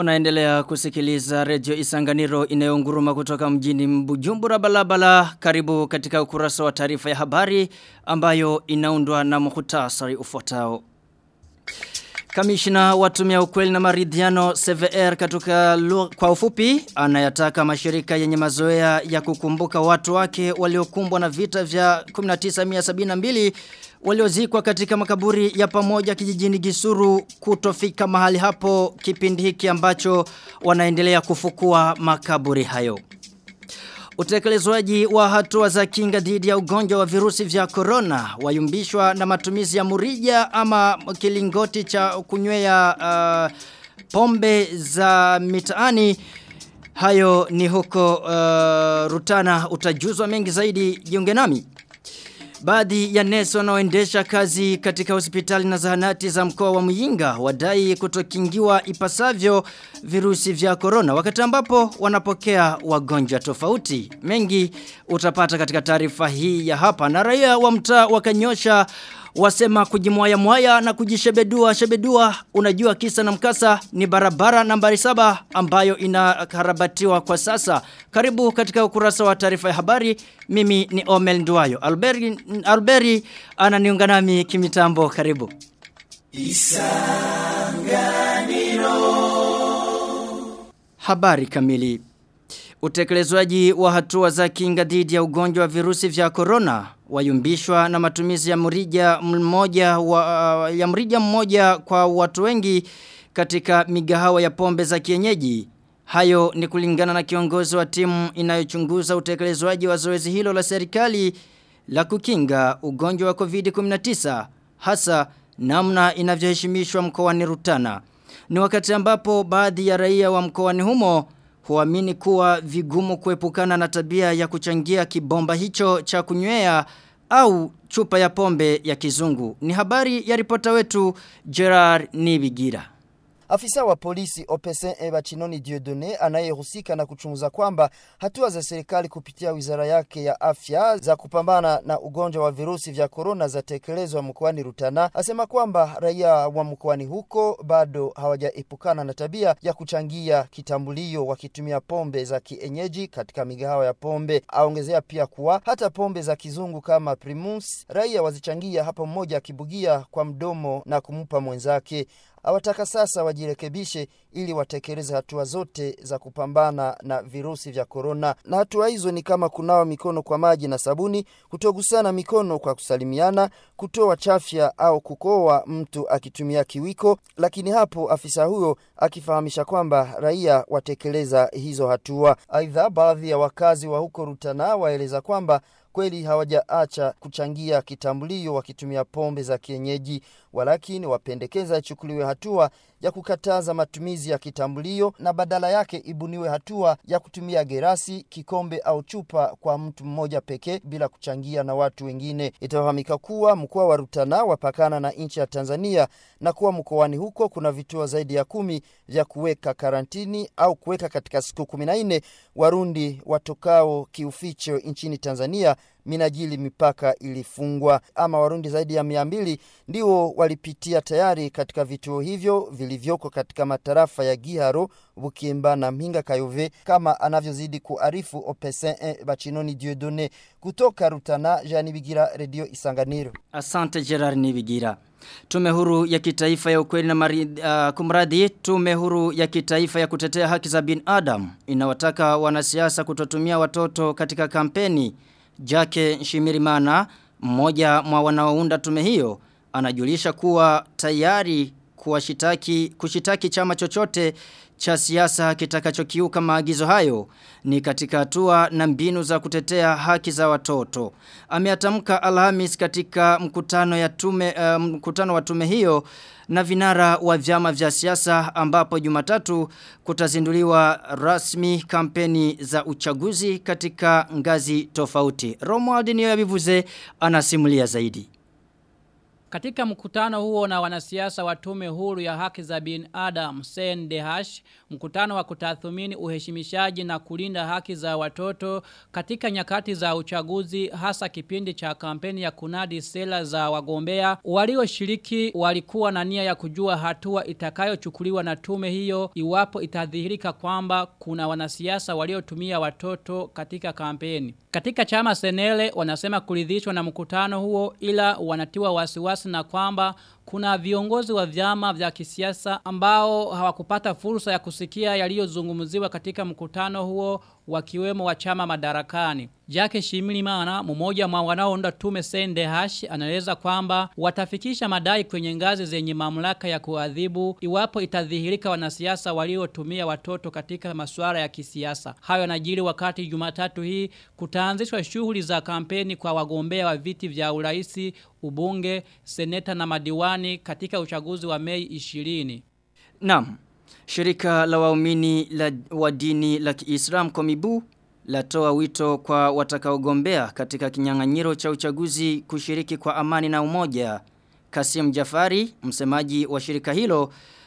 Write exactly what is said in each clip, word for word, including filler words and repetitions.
Unaendelea kusikiliza Radio Isanganiro inayonguruma kutoka mjini Bujumbura Balabala. Karibu katika ukurasa wa taarifa ya habari ambayo inaundwa na muhtasari ufuatao. Kamishna wa tume ya ukweli na maridhiano C V R katika kwa ufupi anayataka mashirika yenye mazoea ya kukumbuka watu wake waliokumbwa na vita vya elfu moja na tisa mia sabini na mbili waliozikwa katika makaburi ya pamoja kijijini Gisuru kutofika mahali hapo kipindi hiki ambacho wanaendelea kufukua makaburi hayo. Utekelezwaji wa hatua za kinga dhidi ya ugonjwa wa virusi vya corona wayumbishwa na matumizi ya murija ama kilingoti cha kunywea uh, pombe za mitaani. Hayo ni huko uh, Rutana. Utajuzwa mengi zaidi, jiunge nami. Baadhi ya nesi wanaoendesha kazi katika hospitali na zahanati za mkoa wa Muyinga wadai kutokingiwa ipasavyo virusi vya corona wakati ambapo wanapokea wagonjwa tofauti. Mengi utapata katika taarifa hii ya hapa. Na raia wa mtaa wakanyosha wasema kujimwaya mwaya na kujishebedua shebedua. Unajua kisa na mkasa ni barabara nambari saba ambayo inakarabatiwa kwa sasa. Karibu katika ukurasa wa taarifa ya habari. Mimi ni Omel Nduwayo. Alberi, Alberi ananiunga nami kimitambo. Karibu. Isanganiro. Habari kamili. Utekelezwaji wa hatua za kinga dhidi ya ugonjwa wa virusi vya corona wayumbishwa na matumizi ya mrija mmoja wa, ya mrija mmoja kwa watu wengi katika migahawa ya pombe za kienyeji. Hayo ni kulingana na kiongozi wa timu inayochunguza utekelezwaji wa zoezi hilo la serikali la kukinga ugonjwa wa covid kumi na tisa, hasa namna inavyoheshimishwa mkoani Rutana. Ni wakati ambapo baadhi ya raia wa mkoani humo huamini kuwa vigumu kuepukana na tabia ya kuchangia kibomba hicho cha kunywea au chupa ya pombe ya kizungu. Ni habari ya ripota wetu Gerard Nibigira. Afisa wa polisi Opesen Eba Chinoni Dieudonné anayehusika na kuchunguza kwamba hatua za serikali kupitia wizara yake ya afya za kupambana na ugonjwa wa virusi vya corona zatekelezwa mkoani Rutana, asema kwamba raia wa mkoani huko bado hawajaepukana na tabia ya kuchangia kitambulio wakitumia pombe za kienyeji katika migahawa ya pombe. Aongezea pia kuwa hata pombe za kizungu kama Primus raia wazichangia hapo mmoja akibugia kwa mdomo na kumupa mwenzake. Awataka sasa wajirekebishe ili watekeleze hatua zote za kupambana na virusi vya corona. Na hatua hizo ni kama kunawa mikono kwa maji na sabuni, kutogusana mikono kwa kusalimiana, kutoa chafya au kukoa mtu akitumia kiwiko. Lakini hapo afisa huyo akifahamisha kwamba raia watekeleza hizo hatua. Aidha, baadhi ya wakazi wa huko Rutana waeleza kwamba kweli hawajaacha kuchangia kitambulio wakitumia pombe za kienyeji, walakini wapendekeza ichukuliwe hatua ya kukataza matumizi ya kitambulio na badala yake ibuniwe hatua ya kutumia gerasi, kikombe au chupa kwa mtu mmoja pekee bila kuchangia na watu wengine. Itafahamika kuwa mkoa wa Rutana wapakana na nchi ya Tanzania na kuwa mkoani huko kuna vituo zaidi ya kumi vya kuweka karantini au kuweka katika siku kumi na nne Warundi watokao kiuficho nchini Tanzania minajili mipaka ilifungwa. Ama Warundi zaidi ya mia mbili ndio walipitia tayari katika vituo hivyo vilivyoko katika matarafa ya Giharo, Bukemba na Mpinga Kayove, kama anavyozidi kuarifu Opesen Eba Chinoni Dieudonné kutoka Rutana. Jean Nibigira, Radio Isanganiro. Asante Gerard Nibigira. Tume huru ya kitaifa ya ukweli na mari, uh, kumradi tume huru ya kitaifa ya kutetea haki za binadamu inawataka wanasiasa kutotumia watoto katika kampeni. Jake Nshimirimana, mmoja mwa wanaounda tume hiyo, anajulisha kuwa tayari kuwashitaki kushitaki chama chochote cha siasa kitakachokiuka maagizo hayo ni katika hatua na mbinu za kutetea haki za watoto. Ameatamka Alhamis katika mkutano ya tume uh, mkutano wa tume hiyo na vinara wa vyama vya siasa ambapo Jumatatu kutazinduliwa rasmi kampeni za uchaguzi katika ngazi tofauti. Romuald Niyoyabivuze anasimulia zaidi. Katika mkutano huo na wanasiasa wa tume huru ya haki za binadamu C N D H, mkutano wa kutathmini uheshimishaji na kulinda haki za watoto katika nyakati za uchaguzi, hasa kipindi cha kampeni ya kunadi sera za wagombea, walioshiriki walikuwa na nia ya kujua hatua itakayochukuliwa na tume hiyo iwapo itadhihirika kwamba kuna wanasiasa waliotumia watoto katika kampeni. Katika chama Senele wanasema kuridhishwa na mkutano huo, ila wanatiwa wasiwasi na kwamba kuna viongozi wa vyama vya kisiasa ambao hawakupata fursa ya kusikia yaliyozungumziwa katika mkutano huo, wakiwemo wa chama madarakani. Jacques Shimirimana, mmoja mwa wanaounda tume C N D H, anaeleza kwamba watafikisha madai kwenye ngazi zenye mamlaka ya kuadhibu iwapo itadhihirika wanasiasa waliotumia watoto katika masuala ya kisiasa. Hayo yanajiri wakati Jumatatu hii kutaanzishwa shughuli za kampeni kwa wagombea wa viti vya uraisi, ubunge, seneta na madiwani katika uchaguzi wa Mei ishirini. Naam. Shirika la waumini la wa dini la Kiislamu Komibu latoa wito kwa watakaogombea katika kinyang'anyiro cha uchaguzi kushiriki kwa amani na umoja. Kasim Jafari, msemaji wa shirika hilo,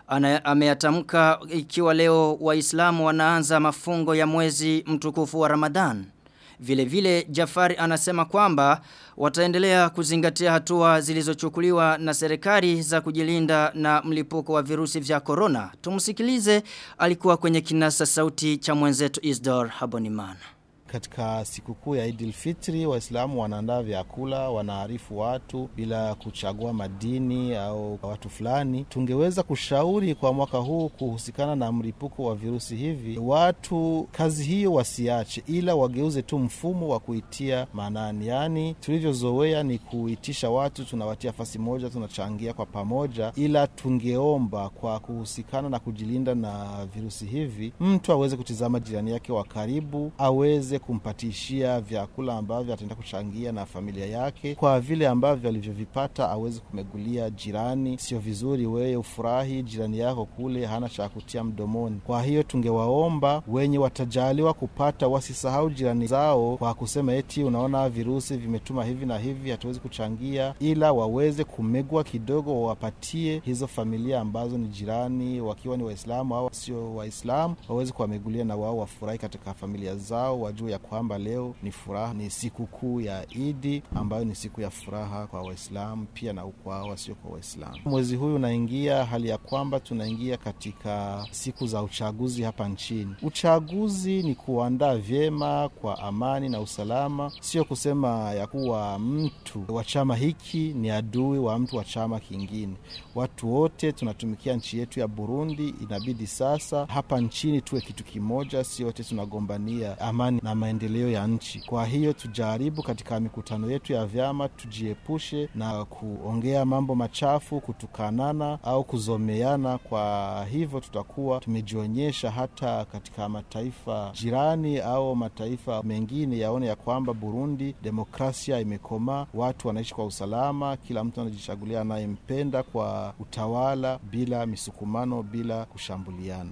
ameyatamka ikiwa leo Waislamu wanaanza mafungo ya mwezi mtukufu wa Ramadhan. Vile vile Jafari anasema kwamba wataendelea kuzingatia hatua zilizochukuliwa na serikali za kujilinda na mlipuko wa virusi vya corona. Tumsikilize, alikuwa kwenye kinasa sauti cha mwenzetu Isdor Habonimana. Katika sikukuu ya Idil Fitri, Waislamu wanaandaa vyakula, wanaarifu watu bila kuchagua madini au watu fulani. Tungeweza kushauri kwa mwaka huu kuhusikana na mlipuko wa virusi hivi, watu kazi hiyo wasiache, ila wageuze tu mfumo wa kuitia maanani. Yani tulivyozoea ni kuitisha watu, tunawatia fasi moja, tunachangia kwa pamoja, ila tungeomba kwa kuhusikana na kujilinda na virusi hivi, mtu aweze kutizama jirani yake wa karibu, aweze kumpatishia vyakula ambavyo ataenda kuchangia na familia yake, kwa vile ambavyo alivyovipata aweze kumegulia jirani. Sio vizuri wewe ufurahi jirani yako kule hana cha kutia mdomoni. Kwa hiyo tungewaomba wenye watajaliwa kupata wasisahau jirani zao kwa kusema eti unaona virusi vimetuma hivi na hivi hatuwezi kuchangia, ila waweze kumegwa kidogo, wawapatie hizo familia ambazo ni jirani, wakiwa ni Waislamu au sio Waislamu, waweze kuwamegulia na wao wafurahi katika familia zao, wajue ya kwamba leo ni furaha, ni siku kuu ya Idi ambayo ni siku ya furaha kwa Waislamu pia na kwa wasio kwa Waislamu. Mwezi huu unaingia hali ya kwamba tunaingia katika siku za uchaguzi hapa nchini. Uchaguzi ni kuandaa vyema kwa amani na usalama, sio kusema ya kuwa mtu wa chama hiki ni adui wa mtu wa chama kingine. Watu wote tunatumikia nchi yetu ya Burundi, inabidi sasa hapa nchini tuwe kitu kimoja, sio wote tunagombania amani na maendeleo ya nchi. Kwa hiyo tujaribu katika mikutano yetu ya vyama tujiepushe na kuongea mambo machafu, kutukanana au kuzomeana. Kwa hivyo tutakuwa tumejionyesha hata katika mataifa jirani au mataifa mengine yaone ya kwamba Burundi demokrasia imekoma, watu wanaishi kwa usalama, kila mtu anajichagulia anayempenda kwa utawala bila misukumano, bila kushambuliana.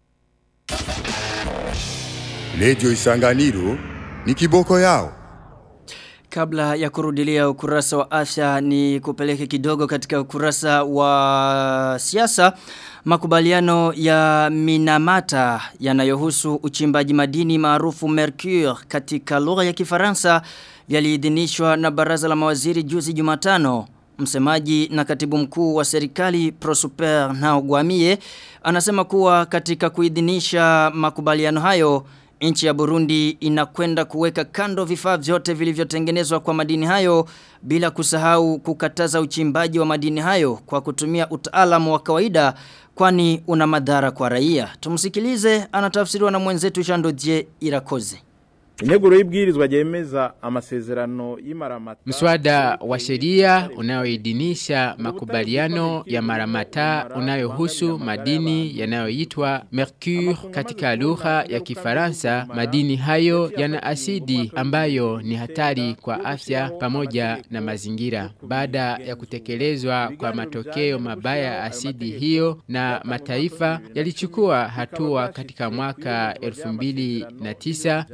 Radio Isanganiro ni kiboko yao. Kabla ya kurudilia ukurasa wa afya ni kupeleke kidogo katika ukurasa wa siasa. Makubaliano ya Minamata yanayohusu uchimbaji madini maarufu Mercure katika lugha ya Kifaransa yaliidhinishwa na baraza la mawaziri juzi Jumatano. Msemaji na katibu mkuu wa serikali Prosper Ntagwamiye anasema kuwa katika kuidhinisha makubaliano hayo, nchi ya Burundi inakwenda kuweka kando vifaa vyote vilivyotengenezwa kwa madini hayo bila kusahau kukataza uchimbaji wa madini hayo kwa kutumia utaalamu wa kawaida, kwani una madhara kwa raia. Tumsikilize, anatafsiriwa na mwenzetu Jean-Dodier Irakoze. Integuro y'ibwirizwa ryemeza amasezerano y'Imaramata. Mswada wa sheria unaoidhinisha makubaliano ya Maramata unayohusu madini yanayoitwa Mercure katika lugha ya Kifaransa. Madini hayo yana asidi ambayo ni hatari kwa afya pamoja na mazingira. Baada ya kutekelezwa kwa matokeo mabaya asidi hiyo, na mataifa yalichukua hatua katika mwaka elfu mbili na tisa ya kuweka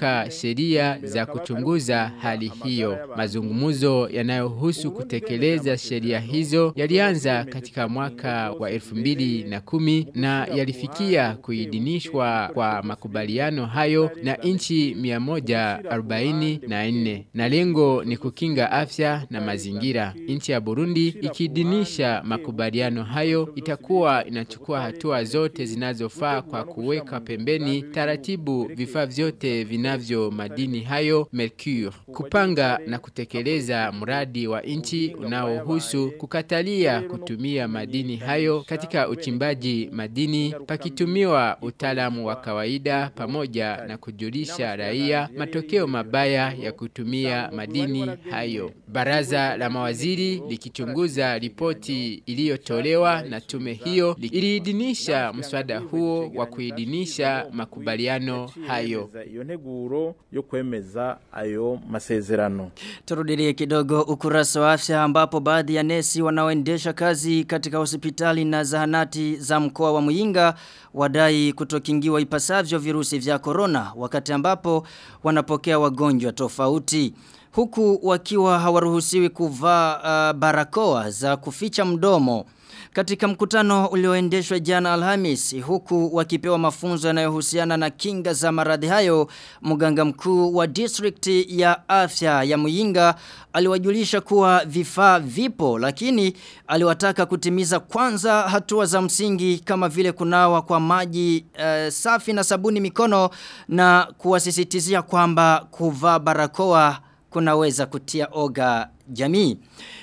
kuweka sheria za kuchunguza hali hiyo. Mazungumzo yanayohusu kutekeleza sheria hizo yalianza katika mwaka wa elfu mbili na kumi na yalifikia kuidhinishwa kwa makubaliano hayo na nchi mia moja arobaini na nne, na lengo ni kukinga afya na mazingira. Nchi ya Burundi ikiidhinisha makubaliano hayo itakuwa inachukua hatua zote zinazofaa kwa kuweka pembeni taratibu vifaa vyote vinavyo madini hayo mercure, kupanga na kutekeleza mradi wa nchi unaohusu kukatalia kutumia madini hayo katika uchimbaji madini pakitumiwa utaalamu wa kawaida, pamoja na kujulisha raia matokeo mabaya ya kutumia madini hayo. Baraza la mawaziri likichunguza ripoti iliyotolewa na tume hiyo iliidhinisha mswada huo wa kuidhinisha makubaliano hayo. Iyo nteguro yo kwemeza ayo masezerano. Turudilie kidogo ukurasa wa afya, ambapo baadhi ya nesi wanaoendesha kazi katika hospitali na zahanati za mkoa wa Muyinga wadai kutokingiwa ipasavyo virusi vya corona wakati ambapo wanapokea wagonjwa tofauti, huku wakiwa hawaruhusiwi kuvaa uh, barakoa za kuficha mdomo. Katika mkutano ulioendeshwa jana Alhamisi, huku wakipewa mafunzo yanayohusiana na kinga za maradhi hayo, mganga mkuu wa district ya afya ya Muyinga aliwajulisha kuwa vifaa vipo, lakini aliwataka kutimiza kwanza hatua za msingi kama vile kunawa kwa maji uh, safi na sabuni mikono, na kuwasisitizia kwamba kuvaa barakoa kunaweza kutia oga jamii.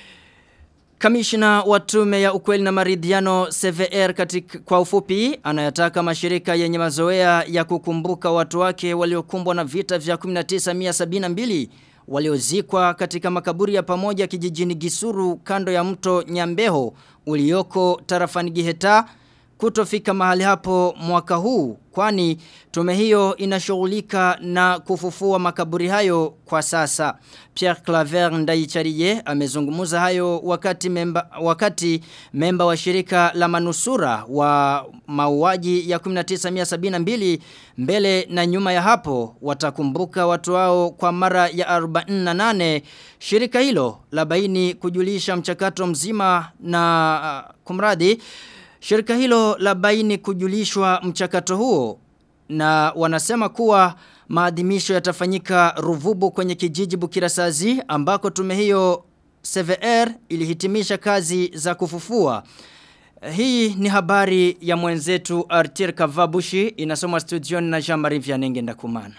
Kamishna wa tume ya ukweli na maridhiano C V R katika kwa ufupi anayataka mashirika yenye mazoea ya kukumbuka watu wake waliokumbwa na vita vya elfu moja tisa mia sabini na mbili waliozikwa katika makaburi ya pamoja kijijini Gisuru kando ya mto Nyambeho ulioko tarafani Giheta kutofika mahali hapo mwaka huu, kwani tume hiyo inashughulika na kufufua makaburi hayo kwa sasa. Pierre Claver Ndaichariye amezungumza hayo wakati memba, wakati memba wa shirika la manusura wa mauaji ya elfu moja tisa mia sabini na mbili mbele na nyuma ya hapo watakumbuka watu wao kwa mara ya arobaini na nane. Shirika hilo la baini kujulisha mchakato mzima na uh, kumradi Shirika hilo la baini kujulishwa mchakato huo, na wanasema kuwa maadhimisho yatafanyika Ruvubu kwenye kijiji Bukirasazi ambako tume hiyo C V R ilihitimisha kazi za kufufua. Hii ni habari ya mwenzetu Artir Kavabushi, inasomwa studioni na Jean-Marie Vianenge Ndakumana.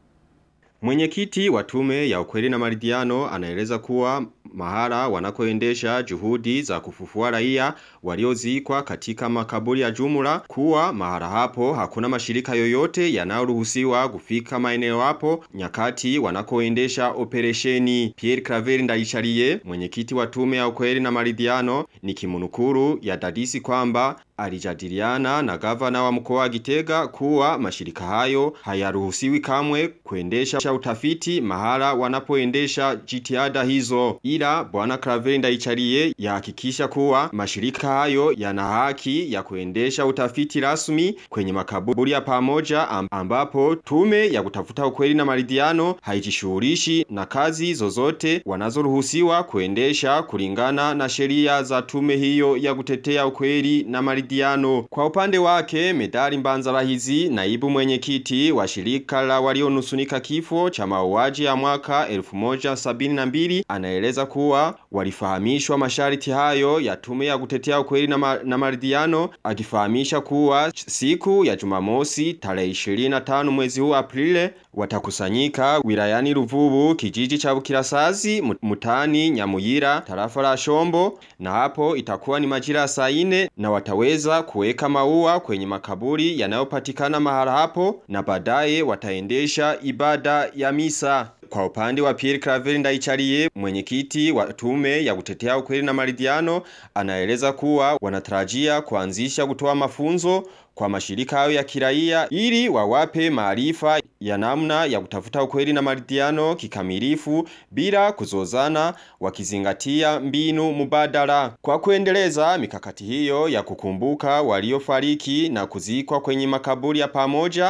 Mwenyekiti wa tume ya ukweli na maridhiano anaeleza kuwa mahara wanakoendesha juhudi za kufufua raia waliozikwa katika makaburi ya jumla, kuwa mahara hapo hakuna mashirika yoyote yanayoruhusiwa kufika maeneo hapo nyakati wanakoendesha operesheni. Pierre Claver Ndaichariye, mwenyekiti wa tume ya ukweli na maridhiano, ni kimunukuru ya dadisi kwamba alijadiliana na gavana wa mkoa wa Gitega kuwa mashirika hayo hayaruhusiwi kamwe kuendesha utafiti mahala wanapoendesha jitihada hizo. Ila bwana Claver Ndaichariye yahakikisha kuwa mashirika hayo yana haki ya kuendesha utafiti rasmi kwenye makaburi ya pamoja, ambapo tume ya kutafuta ukweli na maridhiano haijishughulishi na kazi zozote wanazoruhusiwa kuendesha kulingana na sheria za tume hiyo ya kutetea ukweli na maridhiano. Kwa upande wake, Medali Mbanzarahizi, naibu mwenyekiti wa shirika la walionusunika kifo cha mauaji ya mwaka elfu moja sabini na mbili, anaeleza kuwa walifahamishwa masharti hayo ya tume ya kutetea ukweli na, ma na maridhiano, akifahamisha kuwa siku ya Jumamosi tarehe ishirini na tano mwezi huu Aprili watakusanyika wilayani Ruvubu kijiji cha Bukirasazi mutani Nyamuyira tarafa la Shombo, na hapo itakuwa ni majira saa nne na wataweza kuweka maua kwenye makaburi yanayopatikana mahali hapo, na baadaye wataendesha ibada ya misa. Kwa upande wa Pierre Claver Ndaichariye, mwenyekiti wa tume ya kutetea ukweli na maridhiano, anaeleza kuwa wanatarajia kuanzisha kutoa mafunzo kwa mashirika hayo ya kiraia ili wawape maarifa ya namna ya kutafuta ukweli na maridhiano kikamilifu bila kuzozana, wakizingatia mbinu mubadala. Kwa kuendeleza mikakati hiyo ya kukumbuka waliofariki na kuzikwa kwenye makaburi ya pamoja,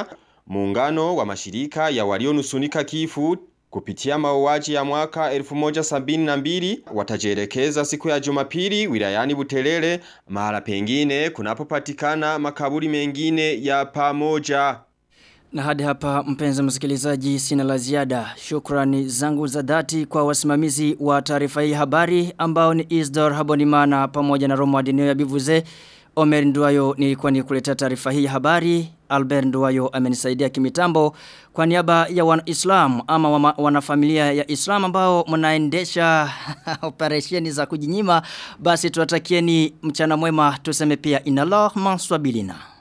muungano wa mashirika ya walionusunika kifo kupitia mauaji ya mwaka elfu moja sabini na mbili watajelekeza siku ya Jumapili wilayani Buterere, mahala pengine kunapopatikana makaburi mengine ya pamoja. Na hadi hapa mpenzi msikilizaji, sina la ziada. Shukrani zangu za dhati kwa wasimamizi wa taarifa hii habari ambao ni Isdor Habonimana pamoja na Romo Adineo ya Bivuze. Omer Nduwayo nilikuwa nikuletea taarifa hii habari. Albert Nduwayo amenisaidia kimitambo. Kwa niaba ya wana-Islam ama wama, wanafamilia ya Islam ambao mnaendesha operesheni za kujinyima, basi tuwatakieni mchana mwema, tuseme pia inallah manswabilina.